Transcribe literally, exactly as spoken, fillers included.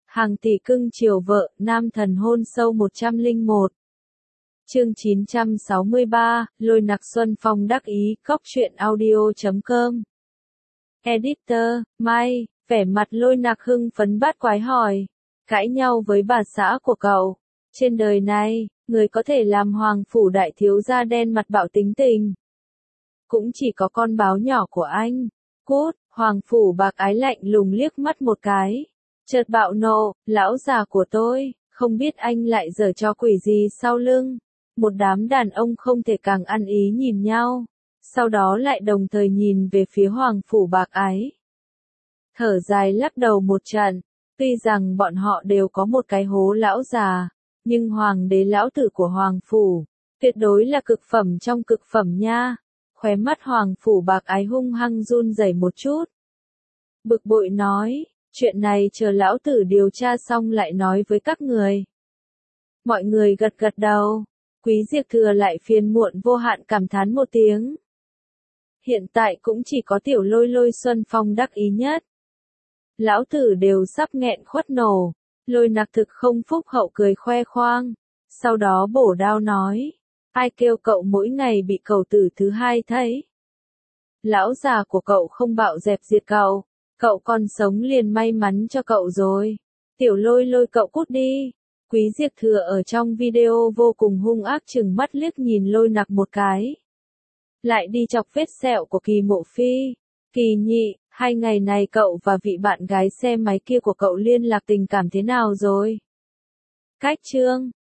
Hàng tỷ cưng chiều vợ, nam thần hôn sâu một trăm lẻ một. Chương chín trăm sáu mươi ba, Lôi Nặc Xuân Phong đắc ý, cóc truyện audio chấm com. Editor, Mai, vẻ mặt Lôi Nặc hưng phấn bát quái hỏi. Cãi nhau với bà xã của cậu. Trên đời này, người có thể làm hoàng phủ đại thiếu gia đen mặt bạo tính tình. Cũng chỉ có con báo nhỏ của anh. Cút, hoàng phủ bạc ái lạnh lùng liếc mắt một cái. Chợt bạo nộ, lão già của tôi, không biết anh lại giở trò quỷ gì sau lưng. Một đám đàn ông không thể càng ăn ý nhìn nhau. Sau đó lại đồng thời nhìn về phía hoàng phủ bạc ái. Thở dài lắc đầu một trận. Tuy rằng bọn họ đều có một cái hố lão già, nhưng hoàng đế lão tử của hoàng phủ, tuyệt đối là cực phẩm trong cực phẩm nha. Khóe mắt hoàng phủ bạc ái hung hăng run rẩy một chút. Bực bội nói, chuyện này chờ lão tử điều tra xong lại nói với các người. Mọi người gật gật đầu, Quý Diệp Thừa lại phiền muộn vô hạn cảm thán một tiếng. Hiện tại cũng chỉ có tiểu Lôi Lôi Xuân Phong đắc ý nhất. Lão tử đều sắp nghẹn khuất nổ, Lôi Nặc thực không phúc hậu cười khoe khoang, sau đó bổ đao nói, ai kêu cậu mỗi ngày bị cầu tử thứ hai thấy. Lão già của cậu không bạo dẹp diệt cậu, cậu còn sống liền may mắn cho cậu rồi. Tiểu Lôi Lôi cậu cút đi. Quý Diệp Thừa ở trong video vô cùng hung ác chừng mắt liếc nhìn Lôi Nặc một cái. Lại đi chọc vết sẹo của Kỳ Mộ Phi. Kỳ nhị, hai ngày này cậu và vị bạn gái xe máy kia của cậu liên lạc tình cảm thế nào rồi? Cách chương